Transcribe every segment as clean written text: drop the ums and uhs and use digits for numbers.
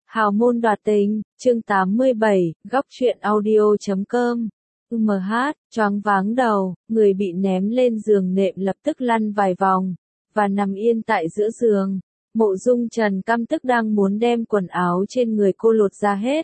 Hào môn đoạt tình, chương 87, góc truyện audio.com. Choáng váng đầu, người bị ném lên giường nệm lập tức lăn vài vòng, và nằm yên tại giữa giường. Mộ Dung Trần căm tức đang muốn đem quần áo trên người cô lột ra hết.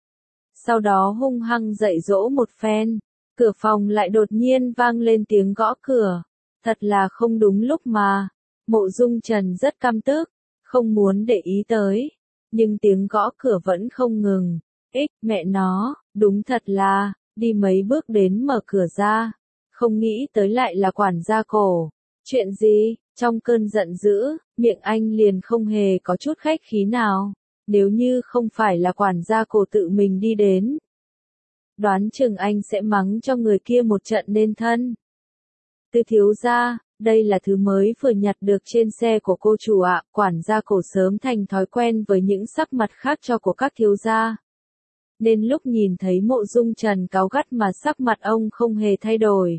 Sau đó hung hăng dạy dỗ một phen, cửa phòng lại đột nhiên vang lên tiếng gõ cửa. Thật là không đúng lúc mà. Mộ Dung Trần rất căm tức, không muốn để ý tới. Nhưng tiếng gõ cửa vẫn không ngừng. Mẹ nó, đúng thật là, đi mấy bước đến mở cửa ra. Không nghĩ tới lại là quản gia Cổ. Chuyện gì? Trong cơn giận dữ, miệng anh liền không hề có chút khách khí nào. Nếu như không phải là quản gia Cổ tự mình đi đến, đoán chừng anh sẽ mắng cho người kia một trận nên thân. Từ thiếu gia, đây là thứ mới vừa nhặt được trên xe của cô chủ ạ. Quản gia Cổ sớm thành thói quen với những sắc mặt khác cho của các thiếu gia. Nên lúc nhìn thấy Mộ Dung Trần cáu gắt mà sắc mặt ông không hề thay đổi.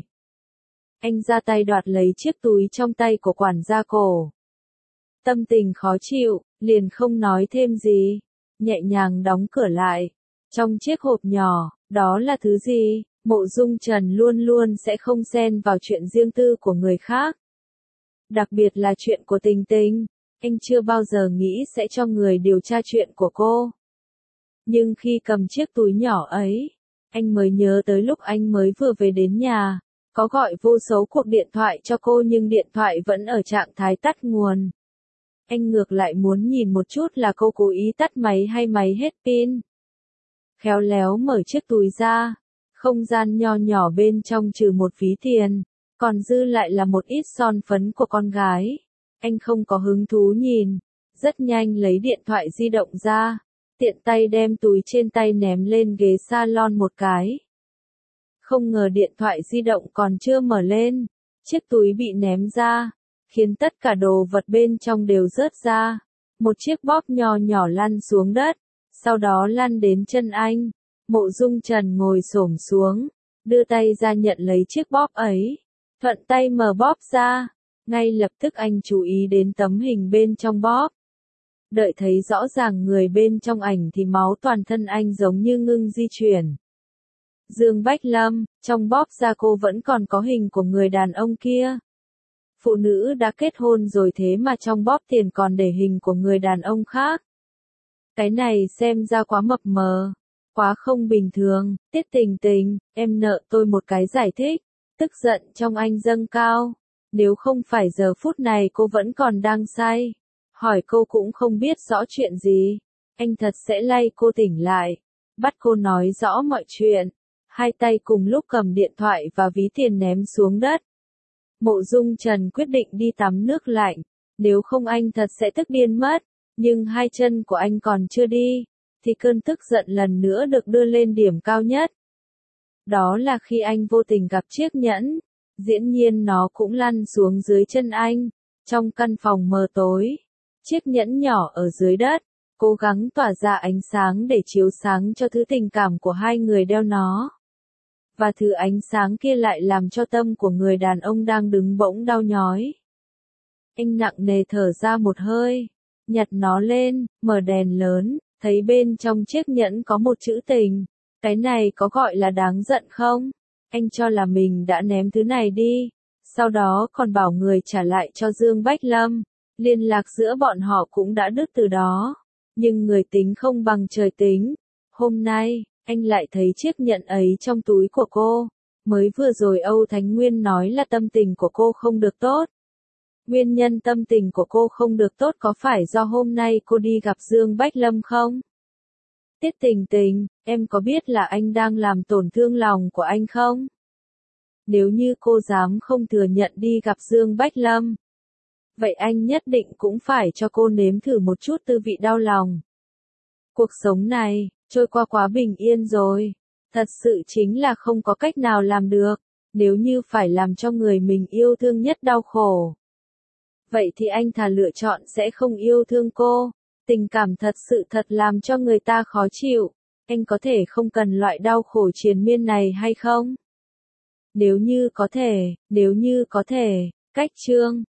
Anh ra tay đoạt lấy chiếc túi trong tay của quản gia Cổ. Tâm tình khó chịu, liền không nói thêm gì, nhẹ nhàng đóng cửa lại. Trong chiếc hộp nhỏ, đó là thứ gì? Mộ Dung Trần luôn luôn sẽ không xen vào chuyện riêng tư của người khác. Đặc biệt là chuyện của Tình Tình, anh chưa bao giờ nghĩ sẽ cho người điều tra chuyện của cô. Nhưng khi cầm chiếc túi nhỏ ấy, anh mới nhớ tới lúc anh mới vừa về đến nhà, có gọi vô số cuộc điện thoại cho cô nhưng điện thoại vẫn ở trạng thái tắt nguồn. Anh ngược lại muốn nhìn một chút là cô cố ý tắt máy hay máy hết pin. Khéo léo mở chiếc túi ra, không gian nho nhỏ bên trong trừ một ví tiền, còn dư lại là một ít son phấn của con gái. Anh không có hứng thú nhìn, rất nhanh lấy điện thoại di động ra, tiện tay đem túi trên tay ném lên ghế salon một cái. Không ngờ điện thoại di động còn chưa mở lên, chiếc túi bị ném ra, khiến tất cả đồ vật bên trong đều rớt ra. Một chiếc bóp nho nhỏ lăn xuống đất, sau đó lăn đến chân anh. Mộ Dung Trần ngồi xổm xuống, đưa tay ra nhận lấy chiếc bóp ấy, thuận tay mở bóp ra. Ngay lập tức anh chú ý đến tấm hình bên trong bóp. Đợi thấy rõ ràng người bên trong ảnh thì máu toàn thân anh giống như ngưng di chuyển. Dương Bách Lâm, trong bóp da cô vẫn còn có hình của người đàn ông kia. Phụ nữ đã kết hôn rồi thế mà trong bóp tiền còn để hình của người đàn ông khác. Cái này xem ra quá mập mờ, quá không bình thường. Tiết Tình Tình, em nợ tôi một cái giải thích. Tức giận trong anh dâng cao. Nếu không phải giờ phút này cô vẫn còn đang say, hỏi cô cũng không biết rõ chuyện gì, anh thật sẽ lay cô tỉnh lại, bắt cô nói rõ mọi chuyện. Hai tay cùng lúc cầm điện thoại và ví tiền ném xuống đất. Mộ Dung Trần quyết định đi tắm nước lạnh, nếu không anh thật sẽ tức điên mất. Nhưng hai chân của anh còn chưa đi, thì cơn tức giận lần nữa được đưa lên điểm cao nhất. Đó là khi anh vô tình gặp chiếc nhẫn, dĩ nhiên nó cũng lăn xuống dưới chân anh. Trong căn phòng mờ tối, chiếc nhẫn nhỏ ở dưới đất, cố gắng tỏa ra ánh sáng để chiếu sáng cho thứ tình cảm của hai người đeo nó. Và thứ ánh sáng kia lại làm cho tâm của người đàn ông đang đứng bỗng đau nhói. Anh nặng nề thở ra một hơi, nhặt nó lên, mở đèn lớn, thấy bên trong chiếc nhẫn có một chữ tình. Cái này có gọi là đáng giận không? Anh cho là mình đã ném thứ này đi, sau đó còn bảo người trả lại cho Dương Bách Lâm. Liên lạc giữa bọn họ cũng đã đứt từ đó. Nhưng người tính không bằng trời tính. Hôm nay, anh lại thấy chiếc nhẫn ấy trong túi của cô. Mới vừa rồi Âu Thánh Nguyên nói là tâm tình của cô không được tốt. Nguyên nhân tâm tình của cô không được tốt có phải do hôm nay cô đi gặp Dương Bách Lâm không? Tiết Tình Tình, em có biết là anh đang làm tổn thương lòng của anh không? Nếu như cô dám không thừa nhận đi gặp Dương Bách Lâm, vậy anh nhất định cũng phải cho cô nếm thử một chút tư vị đau lòng. Cuộc sống này, trôi qua quá bình yên rồi. Thật sự chính là không có cách nào làm được. Nếu như phải làm cho người mình yêu thương nhất đau khổ, vậy thì anh thà lựa chọn sẽ không yêu thương cô. Tình cảm thật sự thật làm cho người ta khó chịu. Anh có thể không cần loại đau khổ triền miên này hay không? Nếu như có thể, cách chương.